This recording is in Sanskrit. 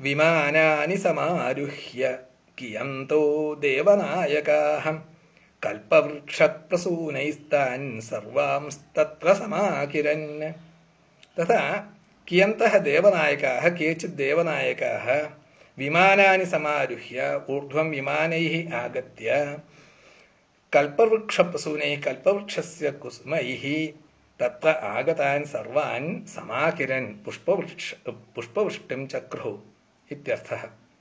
विमानानि समारुह्य कियन्तो देवनायकाः कल्पवृक्षप्रसूनैस्तान् सर्वांस्तत्र समाकिरन्। तथा कियन्तः देवनायकाः केचित् देवनायकाः विमानानि समारुह्य ऊर्ध्वं विमानैः आगत्य कल्पवृक्षप्रसूनैः कल्पवृक्षस्य कुसुमैः तत्र आगतान् सर्वान् समाकिरन् पुष्पवृष्टिं चक्रुः इत्यर्थः।